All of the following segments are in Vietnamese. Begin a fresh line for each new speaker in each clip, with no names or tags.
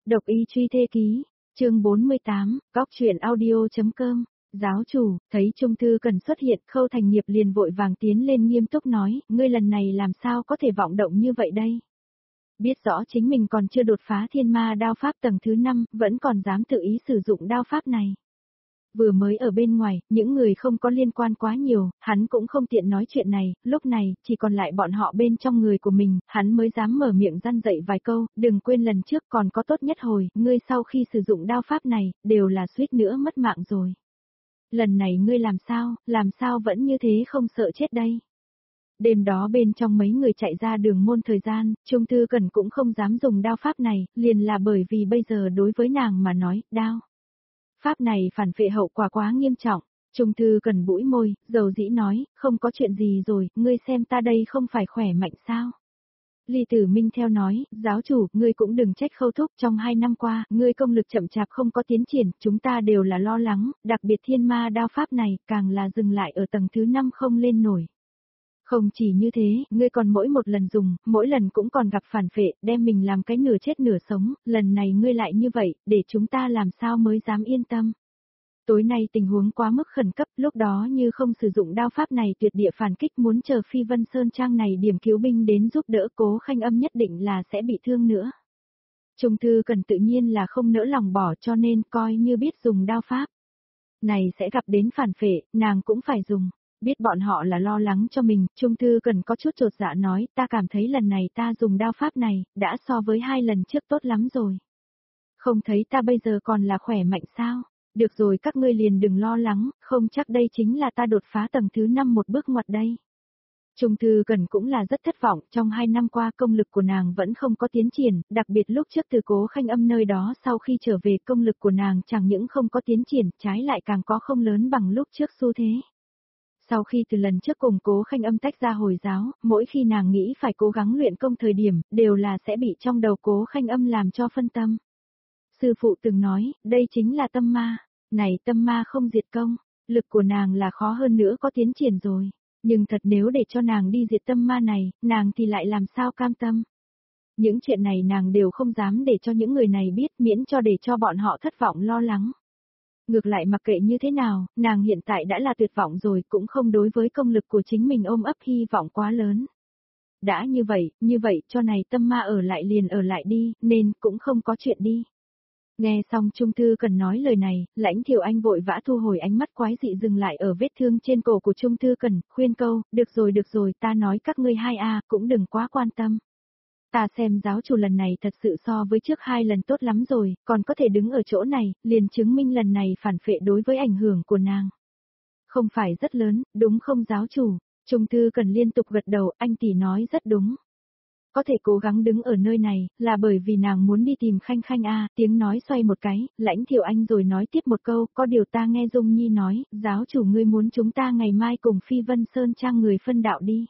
Độc y truy thê ký, chương 48, góc truyện audio.com. Giáo chủ, thấy Trung Thư Cần xuất hiện, Khâu Thành Nghiệp liền vội vàng tiến lên nghiêm túc nói, ngươi lần này làm sao có thể vọng động như vậy đây? Biết rõ chính mình còn chưa đột phá thiên ma đao pháp tầng thứ 5, vẫn còn dám tự ý sử dụng đao pháp này. Vừa mới ở bên ngoài, những người không có liên quan quá nhiều, hắn cũng không tiện nói chuyện này, lúc này, chỉ còn lại bọn họ bên trong người của mình, hắn mới dám mở miệng răn dạy vài câu, đừng quên lần trước còn có tốt nhất hồi, ngươi sau khi sử dụng đao pháp này, đều là suýt nữa mất mạng rồi. Lần này ngươi làm sao vẫn như thế không sợ chết đây? Đêm đó bên trong mấy người chạy ra đường môn thời gian, Trung Thư Cần cũng không dám dùng đao pháp này, liền là bởi vì bây giờ đối với nàng mà nói, đao pháp này phản phệ hậu quả quá nghiêm trọng. Trung Thư Cần bũi môi, dầu dĩ nói, không có chuyện gì rồi, ngươi xem ta đây không phải khỏe mạnh sao? Ly Tử Minh theo nói, giáo chủ, ngươi cũng đừng trách Khâu thúc, trong 2 năm qua, ngươi công lực chậm chạp không có tiến triển, chúng ta đều là lo lắng, đặc biệt thiên ma đao pháp này, càng là dừng lại ở tầng thứ 5 không lên nổi. Không chỉ như thế, ngươi còn mỗi một lần dùng, mỗi lần cũng còn gặp phản phệ, đem mình làm cái nửa chết nửa sống, lần này ngươi lại như vậy, để chúng ta làm sao mới dám yên tâm. Tối nay tình huống quá mức khẩn cấp, lúc đó như không sử dụng đao pháp này tuyệt địa phản kích muốn chờ Phi Vân Sơn Trang này điểm cứu binh đến giúp đỡ Cố Khanh Âm nhất định là sẽ bị thương nữa. Trung Thư Cần tự nhiên là không nỡ lòng bỏ cho nên coi như biết dùng đao pháp này sẽ gặp đến phản phệ, nàng cũng phải dùng. Biết bọn họ là lo lắng cho mình, Trung Thư Cần có chút chột dạ nói, ta cảm thấy lần này ta dùng đao pháp này, đã so với 2 lần trước tốt lắm rồi. Không thấy ta bây giờ còn là khỏe mạnh sao? Được rồi các ngươi liền đừng lo lắng, không chắc đây chính là ta đột phá tầng thứ 5 một bước ngoặt đây. Trung Thư Cần cũng là rất thất vọng, trong 2 năm qua công lực của nàng vẫn không có tiến triển, đặc biệt lúc trước từ Cố Khanh Âm nơi đó sau khi trở về công lực của nàng chẳng những không có tiến triển, trái lại càng có không lớn bằng lúc trước xu thế. Sau khi từ lần trước cùng Cố Khanh Âm tách ra Hồi giáo, mỗi khi nàng nghĩ phải cố gắng luyện công thời điểm, đều là sẽ bị trong đầu Cố Khanh Âm làm cho phân tâm. Sư phụ từng nói, đây chính là tâm ma, này tâm ma không diệt công, lực của nàng là khó hơn nữa có tiến triển rồi, nhưng thật nếu để cho nàng đi diệt tâm ma này, nàng thì lại làm sao cam tâm. Những chuyện này nàng đều không dám để cho những người này biết miễn cho để cho bọn họ thất vọng lo lắng. Ngược lại mặc kệ như thế nào, nàng hiện tại đã là tuyệt vọng rồi cũng không đối với công lực của chính mình ôm ấp hy vọng quá lớn. Đã như vậy cho này tâm ma ở lại liền ở lại đi, nên cũng không có chuyện đi. Nghe xong Trung Thư Cần nói lời này, Lãnh Thiệu Anh vội vã thu hồi ánh mắt quái dị dừng lại ở vết thương trên cổ của Trung Thư Cần, khuyên câu, được rồi, ta nói các ngươi hai cũng đừng quá quan tâm. Ta xem giáo chủ lần này thật sự so với trước 2 lần tốt lắm rồi, còn có thể đứng ở chỗ này, liền chứng minh lần này phản phệ đối với ảnh hưởng của nàng. Không phải rất lớn, đúng không giáo chủ? Trung Thư Cần liên tục gật đầu, anh tỷ nói rất đúng. Có thể cố gắng đứng ở nơi này, là bởi vì nàng muốn đi tìm Khanh Khanh tiếng nói xoay một cái, Lãnh Thiệu Anh rồi nói tiếp một câu, có điều ta nghe Dung Nhi nói, giáo chủ ngươi muốn chúng ta ngày mai cùng Phi Vân Sơn Trang người phân đạo đi.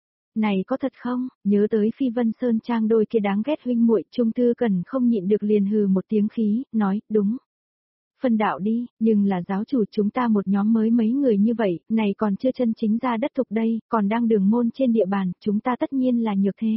Này có thật không, nhớ tới Phi Vân Sơn Trang đôi kia đáng ghét huynh muội, Trung Thư Cần không nhịn được liền hừ một tiếng khí, nói, đúng. Phân đạo đi, nhưng là giáo chủ chúng ta một nhóm mới mấy người như vậy, này còn chưa chân chính ra đất thục đây, còn đang đường môn trên địa bàn, chúng ta tất nhiên là nhược thế.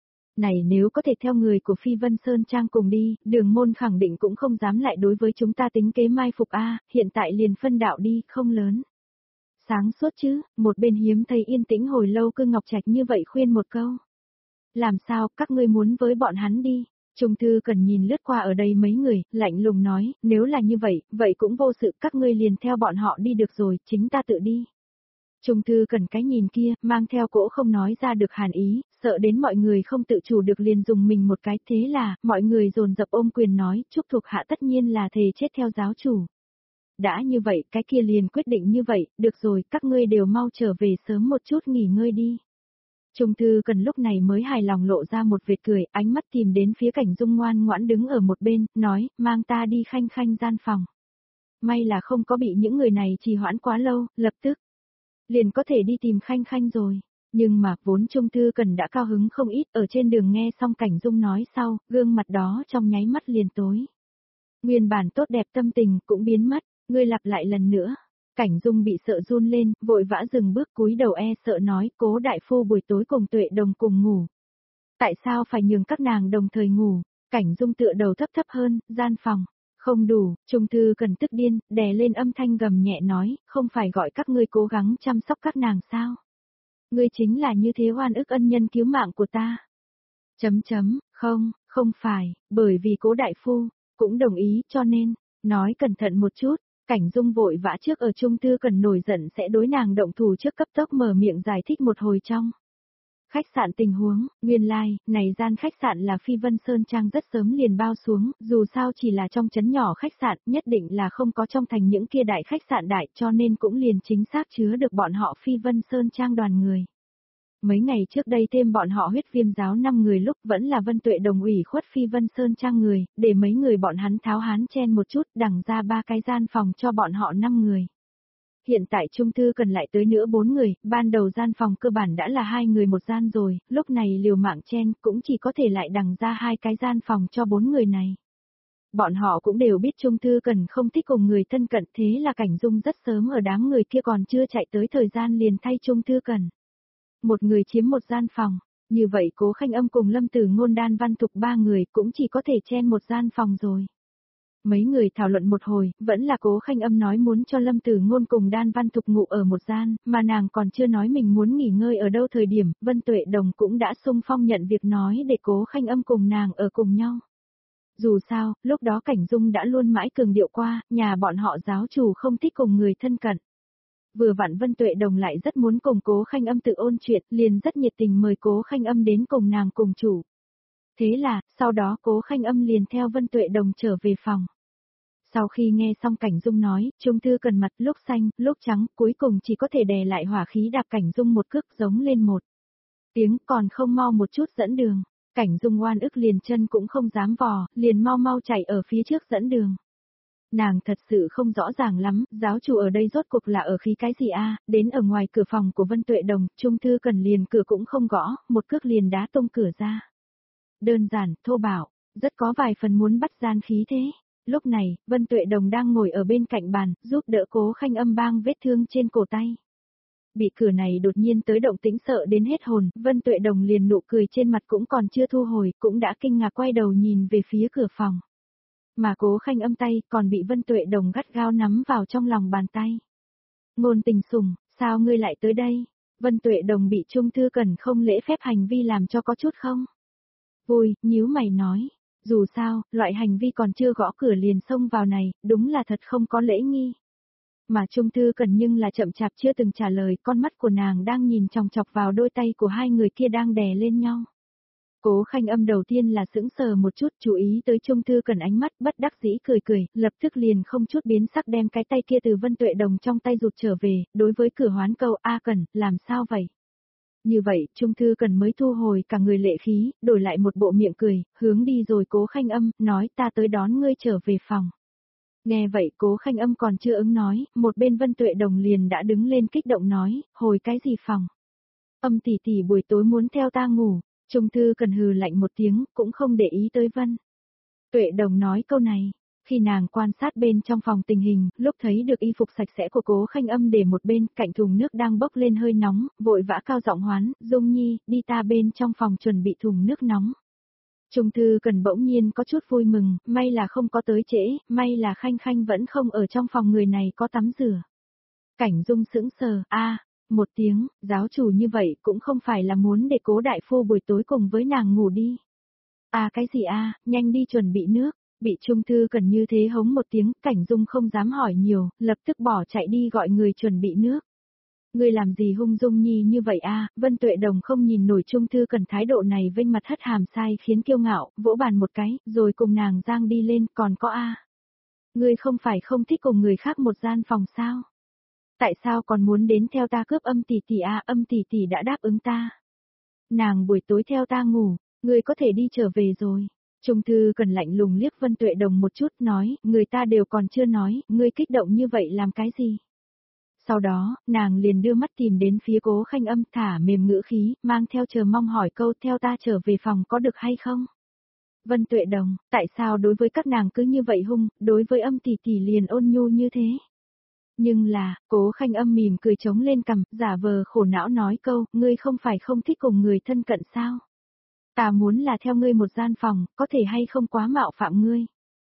Này nếu có thể theo người của Phi Vân Sơn Trang cùng đi, đường môn khẳng định cũng không dám lại đối với chúng ta tính kế mai phục hiện tại liền phân đạo đi, không lớn. Sáng suốt chứ, một bên hiếm thấy yên tĩnh hồi lâu Cư Ngọc Trạch như vậy khuyên một câu. Làm sao, các ngươi muốn với bọn hắn đi? Trung Thư Cần nhìn lướt qua ở đây mấy người, lạnh lùng nói, nếu là như vậy, vậy cũng vô sự, các ngươi liền theo bọn họ đi được rồi, chính ta tự đi. Trung Thư Cần cái nhìn kia, mang theo cỗ không nói ra được hàn ý, sợ đến mọi người không tự chủ được liền dùng mình một cái, thế là, mọi người dồn dập ôm quyền nói, chúc thuộc hạ tất nhiên là thề chết theo giáo chủ. Đã như vậy, cái kia liền quyết định như vậy, được rồi, các ngươi đều mau trở về sớm một chút nghỉ ngơi đi. Trung Thư Cần lúc này mới hài lòng lộ ra một vệt cười, ánh mắt tìm đến phía Cảnh Dung ngoan ngoãn đứng ở một bên, nói, mang ta đi Khanh Khanh gian phòng. May là không có bị những người này trì hoãn quá lâu, lập tức liền có thể đi tìm Khanh Khanh rồi. Nhưng mà, vốn Trung Thư Cần đã cao hứng không ít, ở trên đường nghe xong Cảnh Dung nói sau, gương mặt đó trong nháy mắt liền tối. Nguyên bản tốt đẹp tâm tình cũng biến mất, ngươi lặp lại lần nữa. Cảnh Dung bị sợ run lên, vội vã dừng bước cúi đầu sợ nói, Cố đại phu buổi tối cùng Tuệ Đồng cùng ngủ. Tại sao phải nhường các nàng đồng thời ngủ? Cảnh Dung tựa đầu thấp thấp hơn, gian phòng. Không đủ, Trung Thư Cần tức điên, đè lên âm thanh gầm nhẹ nói, không phải gọi các ngươi cố gắng chăm sóc các nàng sao? Ngươi chính là như thế oan ức ân nhân cứu mạng của ta. Không, không phải, bởi vì Cố đại phu cũng đồng ý cho nên, nói cẩn thận một chút. Cảnh Dung vội vã trước ở Trung Thư Cần nổi giận sẽ đối nàng động thủ trước cấp tốc mở miệng giải thích một hồi trong. Khách sạn tình huống, nguyên lai, này gian khách sạn là Phi Vân Sơn Trang rất sớm liền bao xuống, dù sao chỉ là trong trấn nhỏ khách sạn, nhất định là không có trong thành những kia đại khách sạn đại cho nên cũng liền chính xác chứa được bọn họ Phi Vân Sơn Trang đoàn người. Mấy ngày trước đây thêm bọn họ huyết viêm giáo 5 người lúc vẫn là Vân Tuệ đồng ủy khuất Phi Vân Sơn Trang người, để mấy người bọn hắn tháo hán chen một chút đằng ra 3 cái gian phòng cho bọn họ 5 người. Hiện tại Trung Thư Cần lại tới nữa 4 người, ban đầu gian phòng cơ bản đã là 2 người một gian rồi, lúc này liều mạng chen cũng chỉ có thể lại đằng ra 2 cái gian phòng cho 4 người này. Bọn họ cũng đều biết Trung Thư Cần không thích cùng người thân cận thế là Cảnh Dung rất sớm ở đám người kia còn chưa chạy tới thời gian liền thay Trung Thư Cần. Một người chiếm một gian phòng, như vậy Cố Khanh Âm cùng Lâm Tử Ngôn Đan Văn Thục 3 người cũng chỉ có thể chen một gian phòng rồi. Mấy người thảo luận một hồi, vẫn là Cố Khanh Âm nói muốn cho Lâm Tử Ngôn cùng Đan Văn Thục ngủ ở một gian, mà nàng còn chưa nói mình muốn nghỉ ngơi ở đâu thời điểm, Vân Tuệ Đồng cũng đã xung phong nhận việc nói để Cố Khanh Âm cùng nàng ở cùng nhau. Dù sao, lúc đó Cảnh Dung đã luôn mãi cường điệu qua, nhà bọn họ giáo chủ không thích cùng người thân cận. Vừa vặn Vân Tuệ Đồng lại rất muốn cùng Cố Khanh Âm tự ôn chuyện, liền rất nhiệt tình mời Cố Khanh Âm đến cùng nàng cùng chủ. Thế là, sau đó Cố Khanh Âm liền theo Vân Tuệ Đồng trở về phòng. Sau khi nghe xong Cảnh Dung nói, Trung Thư Cần mặt lúc xanh, lúc trắng, cuối cùng chỉ có thể đè lại hỏa khí đạp Cảnh Dung một cước giống lên một tiếng còn không mau một chút dẫn đường. Cảnh Dung oan ức liền chân cũng không dám vò, liền mau mau chạy ở phía trước dẫn đường. Nàng thật sự không rõ ràng lắm, giáo chủ ở đây rốt cuộc là ở khí cái gì a? Đến ở ngoài cửa phòng của Vân Tuệ Đồng, Trung Thư Cần liền cửa cũng không gõ, một cước liền đá tung cửa ra. Đơn giản, thô bạo, rất có vài phần muốn bắt gian khí thế. Lúc này, Vân Tuệ Đồng đang ngồi ở bên cạnh bàn, giúp đỡ Cố Khanh Âm bang vết thương trên cổ tay. Bị cửa này đột nhiên tới động tĩnh sợ đến hết hồn, Vân Tuệ Đồng liền nụ cười trên mặt cũng còn chưa thu hồi, cũng đã kinh ngạc quay đầu nhìn về phía cửa phòng. Mà Cố Khanh Âm tay còn bị Vân Tuệ Đồng gắt gao nắm vào trong lòng bàn tay. Ngôn Tình Sùng, sao ngươi lại tới đây? Vân Tuệ Đồng bị Trung Thư Cần không lễ phép hành vi làm cho có chút không? Vui, nhíu mày nói. Dù sao, loại hành vi còn chưa gõ cửa liền xông vào này, đúng là thật không có lễ nghi. Mà Trung Thư Cần nhưng là chậm chạp chưa từng trả lời, con mắt của nàng đang nhìn chòng chọc vào đôi tay của hai người kia đang đè lên nhau. Cố Khanh Âm đầu tiên là sững sờ một chút, chú ý tới Trung Thư Cần ánh mắt, bất đắc dĩ cười cười, lập tức liền không chút biến sắc đem cái tay kia từ Vân Tuệ Đồng trong tay rụt trở về, đối với cửa hoán câu A Cần, làm sao vậy? Như vậy, Trung Thư Cần mới thu hồi cả người lệ khí, đổi lại một bộ miệng cười, hướng đi rồi Cố Khanh Âm, nói ta tới đón ngươi trở về phòng. Nghe vậy Cố Khanh Âm còn chưa ứng nói, một bên Vân Tuệ Đồng liền đã đứng lên kích động nói, hồi cái gì phòng? Âm tỷ tỷ buổi tối muốn theo ta ngủ. Trung Thư Cần hừ lạnh một tiếng, cũng không để ý tới Vân Tuệ Đồng nói câu này. Khi nàng quan sát bên trong phòng tình hình, lúc thấy được y phục sạch sẽ của Cố Khanh Âm để một bên, cạnh thùng nước đang bốc lên hơi nóng, vội vã cao giọng hoán, Dung Nhi, đi ta bên trong phòng chuẩn bị thùng nước nóng. Trung Thư Cần bỗng nhiên có chút vui mừng, may là không có tới trễ, may là Khanh Khanh vẫn không ở trong phòng người này có tắm rửa. Cảnh Dung sững sờ, một tiếng, giáo chủ như vậy cũng không phải là muốn để Cố đại phu buổi tối cùng với nàng ngủ đi. Cái gì nhanh đi chuẩn bị nước, bị Trung Thư Cần như thế hống một tiếng, Cảnh Dung không dám hỏi nhiều, lập tức bỏ chạy đi gọi người chuẩn bị nước. Ngươi làm gì hung Dung Nhi như vậy Vân Tuệ Đồng không nhìn nổi Trung Thư Cần thái độ này vênh mặt hất hàm sai khiến kiêu ngạo, vỗ bàn một cái, rồi cùng nàng giang đi lên, còn có Ngươi không phải không thích cùng người khác một gian phòng sao? Tại sao còn muốn đến theo ta cướp Âm tỷ tỷ Âm tỷ tỷ đã đáp ứng ta. Nàng buổi tối theo ta ngủ, ngươi có thể đi trở về rồi. Trung Thư Cần lạnh lùng liếc Vân Tuệ Đồng một chút nói, người ta đều còn chưa nói, ngươi kích động như vậy làm cái gì? Sau đó, nàng liền đưa mắt tìm đến phía Cố Khanh Âm thả mềm ngữ khí, mang theo chờ mong hỏi câu theo ta trở về phòng có được hay không? Vân Tuệ Đồng, tại sao đối với các nàng cứ như vậy hung, đối với Âm tỷ tỷ liền ôn nhu như thế? Nhưng là, Cố Khanh Âm mỉm cười trống lên cằm, giả vờ khổ não nói câu, ngươi không phải không thích cùng người thân cận sao? Ta muốn là theo ngươi một gian phòng, có thể hay không quá mạo phạm ngươi.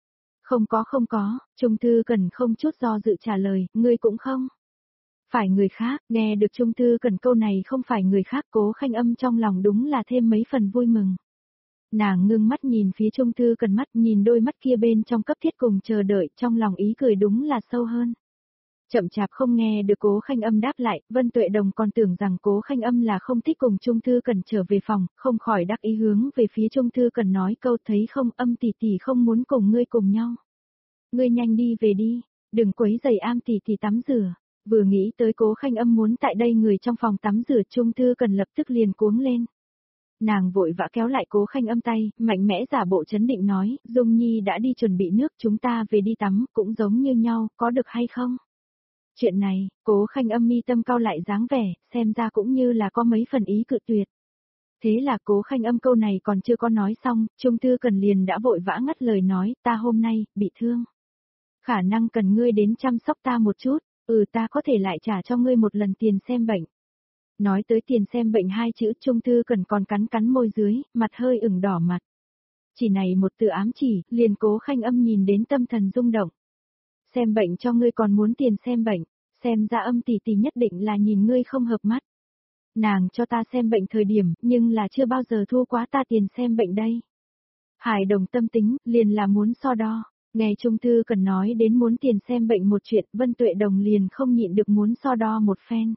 Không có, Trung Thư Cần không chút do dự trả lời, ngươi cũng không. Phải người khác, nghe được Trung Thư Cần câu này không phải người khác, Cố Khanh Âm trong lòng đúng là thêm mấy phần vui mừng. Nàng ngưng mắt nhìn phía Trung Thư Cần mắt, nhìn đôi mắt kia bên trong cấp thiết cùng chờ đợi, trong lòng ý cười đúng là sâu hơn. Chậm chạp không nghe được Cố Khanh Âm đáp lại, Vân Tuệ Đồng còn tưởng rằng Cố Khanh Âm là không thích cùng Trung Thư Cần trở về phòng, không khỏi đắc ý hướng về phía Trung Thư Cần nói câu thấy không, Âm tỷ tỷ không muốn cùng ngươi cùng nhau. Ngươi nhanh đi về đi, đừng quấy rầy Am tỷ tỷ tắm rửa. Vừa nghĩ tới Cố Khanh Âm muốn tại đây người trong phòng tắm rửa, Trung Thư Cần lập tức liền cuống lên. Nàng vội vã kéo lại Cố Khanh Âm tay, mạnh mẽ giả bộ chấn định nói, Dung Nhi đã đi chuẩn bị nước, chúng ta về đi tắm, cũng giống như nhau, có được hay không? Chuyện này, Cố Khanh Âm mi tâm cau lại dáng vẻ, xem ra cũng như là có mấy phần ý cự tuyệt. Thế là Cố Khanh Âm câu này còn chưa có nói xong, Trung Thư Cần liền đã vội vã ngắt lời nói, ta hôm nay, bị thương. Khả năng cần ngươi đến chăm sóc ta một chút, ta có thể lại trả cho ngươi một lần tiền xem bệnh. Nói tới tiền xem bệnh hai chữ, Trung Thư Cần còn cắn cắn môi dưới, mặt hơi ửng đỏ mặt. Chỉ này một từ ám chỉ, liền Cố Khanh Âm nhìn đến tâm thần rung động. Xem bệnh cho ngươi còn muốn tiền xem bệnh, xem ra Âm tỷ tỷ nhất định là nhìn ngươi không hợp mắt. Nàng cho ta xem bệnh thời điểm, nhưng là chưa bao giờ thu quá ta tiền xem bệnh đây. Hải Đồng tâm tính, liền là muốn so đo. Nghe Trung Thư Cần nói đến muốn tiền xem bệnh một chuyện, Vân Tuệ Đồng liền không nhịn được muốn so đo một phen.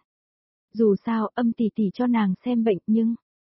Dù sao, Âm tỷ tỷ cho nàng xem bệnh nhưng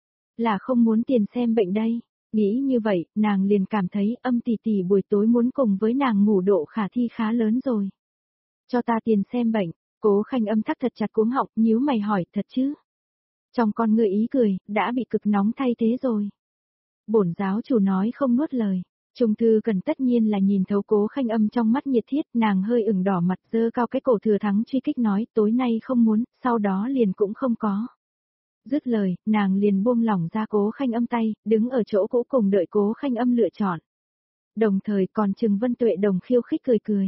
là không muốn tiền xem bệnh đây. Nghĩ như vậy, nàng liền cảm thấy Âm tỷ tỷ buổi tối muốn cùng với nàng ngủ độ khả thi khá lớn rồi. Cho ta tiền xem bệnh, Cố Khanh Âm thắt thật chặt cuống họng, nhíu mày hỏi, thật chứ? Trong con ngươi ý cười, đã bị cực nóng thay thế rồi. Bổn giáo chủ nói không nuốt lời. Trung Thư Cần tất nhiên là nhìn thấu Cố Khanh Âm trong mắt nhiệt thiết, nàng hơi ửng đỏ mặt, giơ cao cái cổ thừa thắng truy kích nói, tối nay không muốn, sau đó liền cũng không có. Dứt lời, nàng liền buông lỏng ra Cố Khanh Âm tay, đứng ở chỗ cũ cùng đợi Cố Khanh Âm lựa chọn. Đồng thời còn chừng Vân Tuệ Đồng khiêu khích cười cười.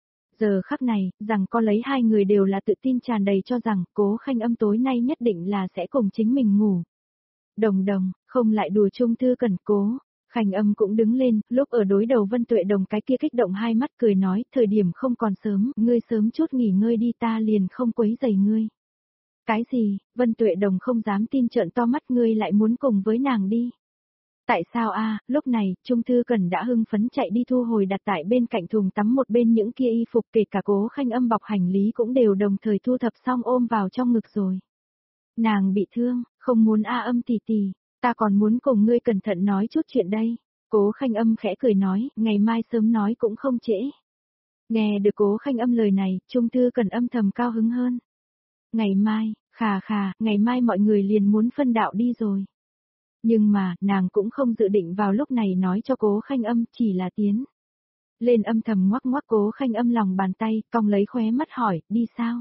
Giờ khắc này, rằng có lấy hai người đều là tự tin tràn đầy cho rằng Cố Khanh Âm tối nay nhất định là sẽ cùng chính mình ngủ. Đồng, không lại đùa Trung Thư Cần. Cố Khanh Âm cũng đứng lên, lúc ở đối đầu Vân Tuệ Đồng cái kia kích động hai mắt cười nói, thời điểm không còn sớm, ngươi sớm chút nghỉ ngơi đi, ta liền không quấy rầy ngươi. Cái gì? Vân Tuệ Đồng không dám tin trợn to mắt, ngươi lại muốn cùng với nàng đi. Tại sao a? Lúc này, Trung Thư Cần đã hưng phấn chạy đi thu hồi đặt tại bên cạnh thùng tắm một bên những kia y phục, kể cả Cố Khanh Âm bọc hành lý cũng đều đồng thời thu thập xong ôm vào trong ngực rồi. Nàng bị thương, không muốn Âm tỷ tỷ, ta còn muốn cùng ngươi cẩn thận nói chút chuyện đây. Cố Khanh Âm khẽ cười nói, ngày mai sớm nói cũng không trễ. Nghe được Cố Khanh Âm lời này, Trung Thư Cần âm thầm cao hứng hơn. Ngày mai, ngày mai mọi người liền muốn phân đạo đi rồi. Nhưng mà, nàng cũng không dự định vào lúc này nói cho Cố Khanh Âm, chỉ là tiến lên âm thầm ngoắc ngoắc Cố Khanh Âm lòng bàn tay, cong lấy khóe mắt hỏi, đi sao?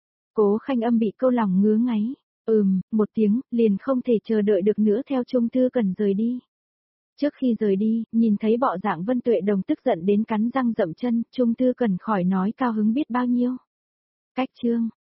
Cố Khanh Âm bị câu lòng ngứa ngáy, một tiếng, liền không thể chờ đợi được nữa theo Trung Thư Cần rời đi. Trước khi rời đi, nhìn thấy bộ dạng Vân Tuệ Đồng tức giận đến cắn răng dậm chân, Trung Thư Cần khỏi nói cao hứng biết bao nhiêu. Cách chương